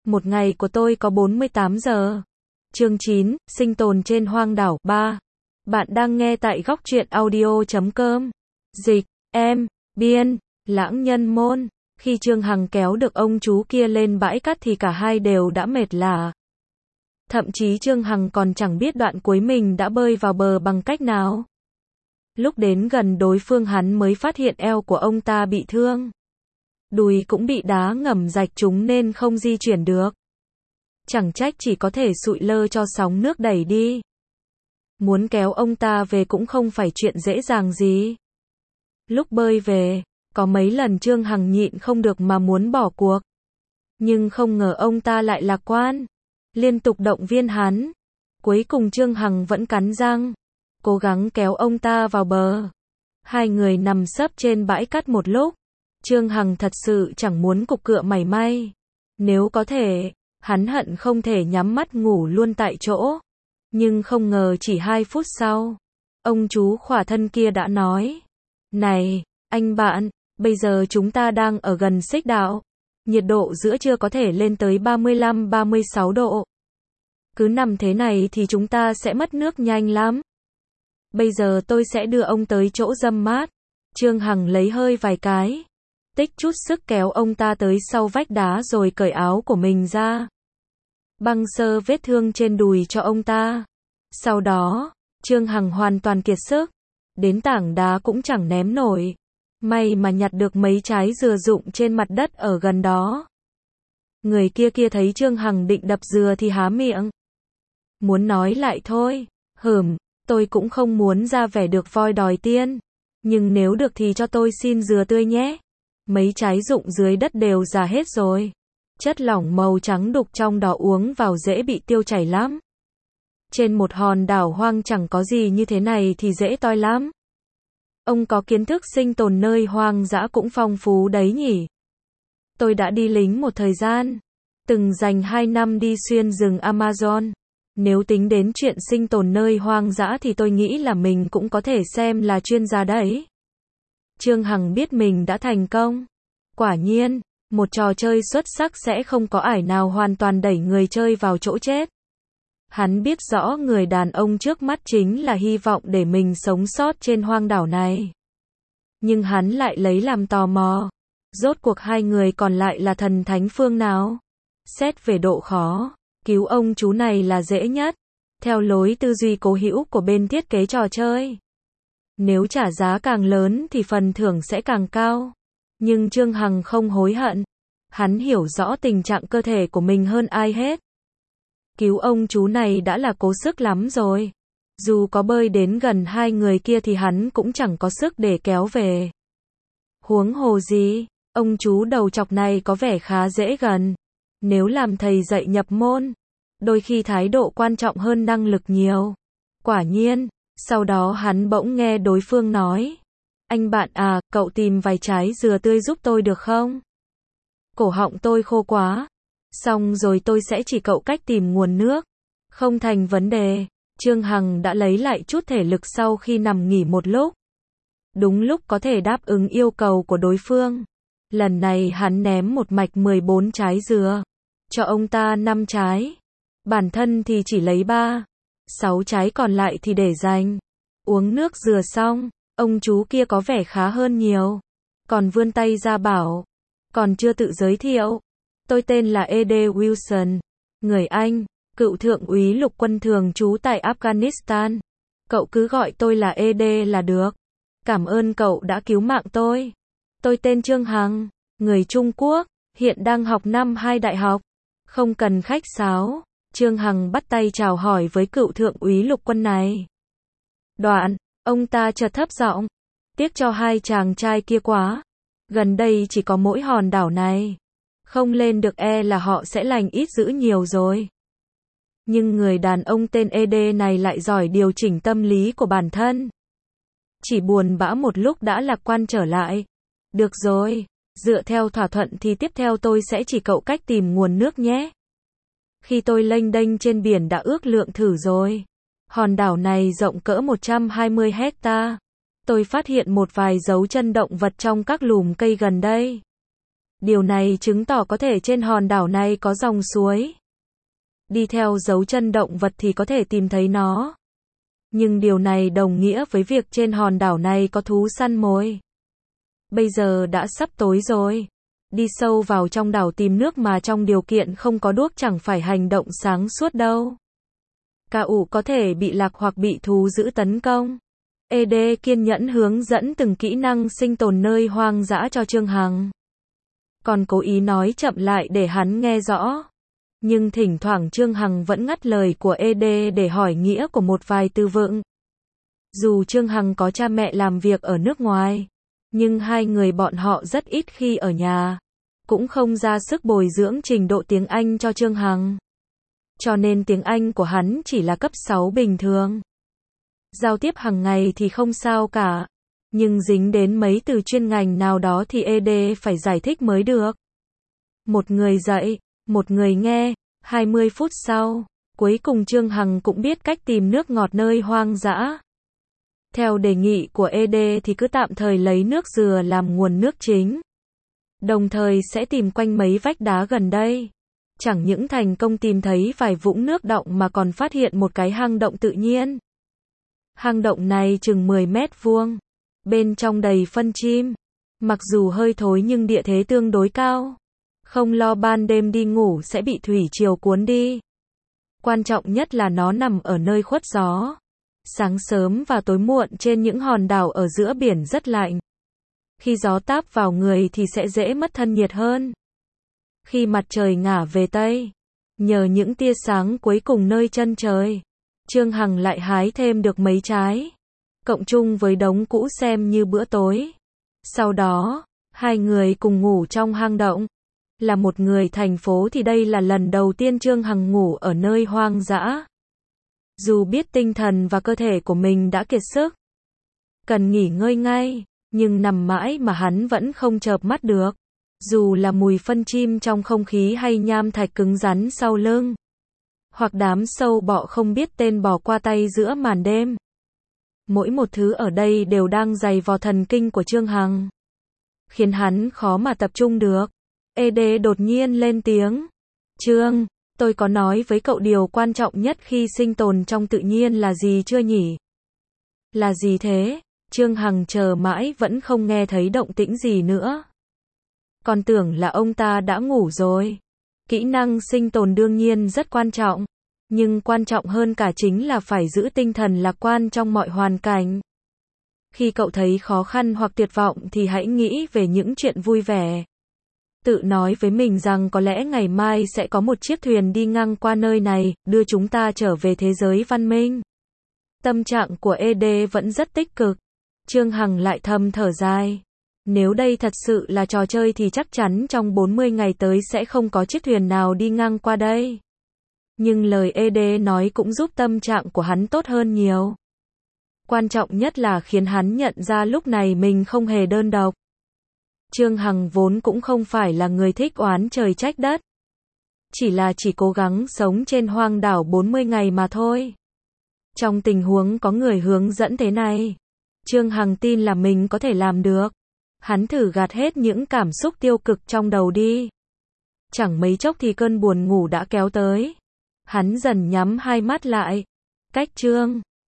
Một ngày của tôi có 48 giờ. Chương 9, sinh tồn trên hoang đảo 3. Bạn đang nghe tại góc truyện audio.com. Dịch, em, biên, lãng nhân môn. Khi Trương Hằng kéo được ông chú kia lên bãi cát thì cả hai đều đã mệt lả. Thậm chí Trương Hằng còn chẳng biết đoạn cuối mình đã bơi vào bờ bằng cách nào. Lúc đến gần đối phương hắn mới phát hiện eo của ông ta bị thương. Đùi cũng bị đá ngầm rạch trúng nên không di chuyển được. Chẳng trách chỉ có thể sụi lơ cho sóng nước đẩy đi. Muốn kéo ông ta về cũng không phải chuyện dễ dàng gì. Lúc bơi về, có mấy lần Trương Hằng nhịn không được mà muốn bỏ cuộc. Nhưng không ngờ ông ta lại lạc quan, liên tục động viên hắn. Cuối cùng Trương Hằng vẫn cắn răng, cố gắng kéo ông ta vào bờ. Hai người nằm sấp trên bãi cát một lúc. Trương Hằng thật sự chẳng muốn cục cựa mảy may. Nếu có thể, hắn hận không thể nhắm mắt ngủ luôn tại chỗ. Nhưng không ngờ chỉ 2 phút sau, ông chú khỏa thân kia đã nói: "Này, anh bạn, bây giờ chúng ta đang ở gần xích đạo. Nhiệt độ giữa trưa có thể lên tới 35-36 độ. Cứ nằm thế này thì chúng ta sẽ mất nước nhanh lắm. Bây giờ tôi sẽ đưa ông tới chỗ râm mát." Trương Hằng lấy hơi vài cái, tích chút sức kéo ông ta tới sau vách đá rồi cởi áo của mình ra. Băng sơ vết thương trên đùi cho ông ta. Sau đó, Trương Hằng hoàn toàn kiệt sức. Đến tảng đá cũng chẳng ném nổi. May mà nhặt được mấy trái dừa rụng trên mặt đất ở gần đó. Người kia thấy Trương Hằng định đập dừa thì há miệng. Muốn nói lại thôi. Tôi cũng không muốn ra vẻ được voi đòi tiên. Nhưng nếu được thì cho tôi xin dừa tươi nhé. Mấy trái rụng dưới đất đều già hết rồi. Chất lỏng màu trắng đục trong đó uống vào dễ bị tiêu chảy lắm. Trên một hòn đảo hoang chẳng có gì như thế này thì dễ toi lắm. Ông có kiến thức sinh tồn nơi hoang dã cũng phong phú đấy nhỉ. Tôi đã đi lính một thời gian. Từng dành 2 năm đi xuyên rừng Amazon. Nếu tính đến chuyện sinh tồn nơi hoang dã thì tôi nghĩ là mình cũng có thể xem là chuyên gia đấy. Trương Hằng biết mình đã thành công. Quả nhiên, một trò chơi xuất sắc sẽ không có ải nào hoàn toàn đẩy người chơi vào chỗ chết. Hắn biết rõ người đàn ông trước mắt chính là hy vọng để mình sống sót trên hoang đảo này. Nhưng hắn lại lấy làm tò mò. Rốt cuộc hai người còn lại là thần thánh phương nào? Xét về độ khó, cứu ông chú này là dễ nhất. Theo lối tư duy cố hữu của bên thiết kế trò chơi. Nếu trả giá càng lớn thì phần thưởng sẽ càng cao. Nhưng Trương Hằng không hối hận. Hắn hiểu rõ tình trạng cơ thể của mình hơn ai hết. Cứu ông chú này đã là cố sức lắm rồi. Dù có bơi đến gần hai người kia thì hắn cũng chẳng có sức để kéo về. Huống hồ gì, ông chú đầu chọc này có vẻ khá dễ gần. Nếu làm thầy dạy nhập môn, đôi khi thái độ quan trọng hơn năng lực nhiều. Quả nhiên, sau đó hắn bỗng nghe đối phương nói: "Anh bạn à, cậu tìm vài trái dừa tươi giúp tôi được không? Cổ họng tôi khô quá." Xong rồi tôi sẽ chỉ cậu cách tìm nguồn nước. Không thành vấn đề. Trương Hằng đã lấy lại chút thể lực sau khi nằm nghỉ một lúc. Đúng lúc có thể đáp ứng yêu cầu của đối phương. Lần này hắn ném một mạch 14 trái dừa. Cho ông ta 5 trái. Bản thân thì chỉ lấy 3. 6 trái còn lại thì để dành. Uống nước dừa xong, ông chú kia có vẻ khá hơn nhiều. Còn vươn tay ra bảo. Còn chưa tự giới thiệu. "Tôi tên là E.D. Wilson, người Anh, cựu thượng úy lục quân thường trú tại Afghanistan. Cậu cứ gọi tôi là E.D. là được. Cảm ơn cậu đã cứu mạng tôi. Tôi tên Trương Hằng, người Trung Quốc, hiện đang học năm 2 đại học." Không cần khách sáo, Trương Hằng bắt tay chào hỏi với cựu thượng úy lục quân này. Đoạn, ông ta chợt thấp giọng: "Tiếc cho hai chàng trai kia quá. Gần đây chỉ có mỗi hòn đảo này. Không lên được là họ sẽ lành ít dữ nhiều rồi." Nhưng người đàn ông tên E.D. này lại giỏi điều chỉnh tâm lý của bản thân. Chỉ buồn bã một lúc đã lạc quan trở lại. "Được rồi, dựa theo thỏa thuận thì tiếp theo tôi sẽ chỉ cậu cách tìm nguồn nước nhé. Khi tôi lênh đênh trên biển đã ước lượng thử rồi. Hòn đảo này rộng cỡ 120 hecta. Tôi phát hiện một vài dấu chân động vật trong các lùm cây gần đây. Điều này chứng tỏ có thể trên hòn đảo này có dòng suối. Đi theo dấu chân động vật thì có thể tìm thấy nó. Nhưng điều này đồng nghĩa với việc trên hòn đảo này có thú săn mồi. Bây giờ đã sắp tối rồi. Đi sâu vào trong đảo tìm nước mà trong điều kiện không có đuốc chẳng phải hành động sáng suốt đâu. Cả ủ có thể bị lạc hoặc bị thú dữ tấn công. ED kiên nhẫn hướng dẫn từng kỹ năng sinh tồn nơi hoang dã cho Trương Hằng. Còn cố ý nói chậm lại để hắn nghe rõ. Nhưng thỉnh thoảng Trương Hằng vẫn ngắt lời của ED để hỏi nghĩa của một vài từ vựng. Dù Trương Hằng có cha mẹ làm việc ở nước ngoài, nhưng hai người bọn họ rất ít khi ở nhà, cũng không ra sức bồi dưỡng trình độ tiếng Anh cho Trương Hằng. Cho nên tiếng Anh của hắn chỉ là cấp 6 bình thường. Giao tiếp hàng ngày thì không sao cả, nhưng dính đến mấy từ chuyên ngành nào đó thì ED phải giải thích mới được. Một người dạy, một người nghe, 20 phút sau, cuối cùng Trương Hằng cũng biết cách tìm nước ngọt nơi hoang dã. Theo đề nghị của ED thì cứ tạm thời lấy nước dừa làm nguồn nước chính. Đồng thời sẽ tìm quanh mấy vách đá gần đây. Chẳng những thành công tìm thấy vài vũng nước đọng mà còn phát hiện một cái hang động tự nhiên. Hang động này chừng 10 mét vuông. Bên trong đầy phân chim. Mặc dù hơi thối nhưng địa thế tương đối cao. Không lo ban đêm đi ngủ sẽ bị thủy triều cuốn đi. Quan trọng nhất là nó nằm ở nơi khuất gió. Sáng sớm và tối muộn trên những hòn đảo ở giữa biển rất lạnh. Khi gió táp vào người thì sẽ dễ mất thân nhiệt hơn. Khi mặt trời ngả về Tây, nhờ những tia sáng cuối cùng nơi chân trời, Trương Hằng lại hái thêm được mấy trái, cộng chung với đống cũ xem như bữa tối. Sau đó, hai người cùng ngủ trong hang động. Là một người thành phố thì đây là lần đầu tiên Trương Hằng ngủ ở nơi hoang dã. Dù biết tinh thần và cơ thể của mình đã kiệt sức, cần nghỉ ngơi ngay, nhưng nằm mãi mà hắn vẫn không chợp mắt được. Dù là mùi phân chim trong không khí hay nham thạch cứng rắn sau lưng, hoặc đám sâu bọ không biết tên bò qua tay giữa màn đêm. Mỗi một thứ ở đây đều đang giày vò thần kinh của Trương Hằng, khiến hắn khó mà tập trung được. ED đột nhiên lên tiếng. Trương, tôi có nói với cậu điều quan trọng nhất khi sinh tồn trong tự nhiên là gì chưa nhỉ? Là gì thế? Trương Hằng chờ mãi vẫn không nghe thấy động tĩnh gì nữa. Còn tưởng là ông ta đã ngủ rồi. Kỹ năng sinh tồn đương nhiên rất quan trọng, nhưng quan trọng hơn cả chính là phải giữ tinh thần lạc quan trong mọi hoàn cảnh. Khi cậu thấy khó khăn hoặc tuyệt vọng thì hãy nghĩ về những chuyện vui vẻ. Tự nói với mình rằng có lẽ ngày mai sẽ có một chiếc thuyền đi ngang qua nơi này, đưa chúng ta trở về thế giới văn minh. Tâm trạng của ED vẫn rất tích cực. Trương Hằng lại thầm thở dài. Nếu đây thật sự là trò chơi thì chắc chắn trong 40 ngày tới sẽ không có chiếc thuyền nào đi ngang qua đây. Nhưng lời ED nói cũng giúp tâm trạng của hắn tốt hơn nhiều. Quan trọng nhất là khiến hắn nhận ra lúc này mình không hề đơn độc. Trương Hằng vốn cũng không phải là người thích oán trời trách đất. Chỉ cố gắng sống trên hoang đảo 40 ngày mà thôi. Trong tình huống có người hướng dẫn thế này, Trương Hằng tin là mình có thể làm được. Hắn thử gạt hết những cảm xúc tiêu cực trong đầu đi. Chẳng mấy chốc thì cơn buồn ngủ đã kéo tới. Hắn dần nhắm hai mắt lại. Cách Trương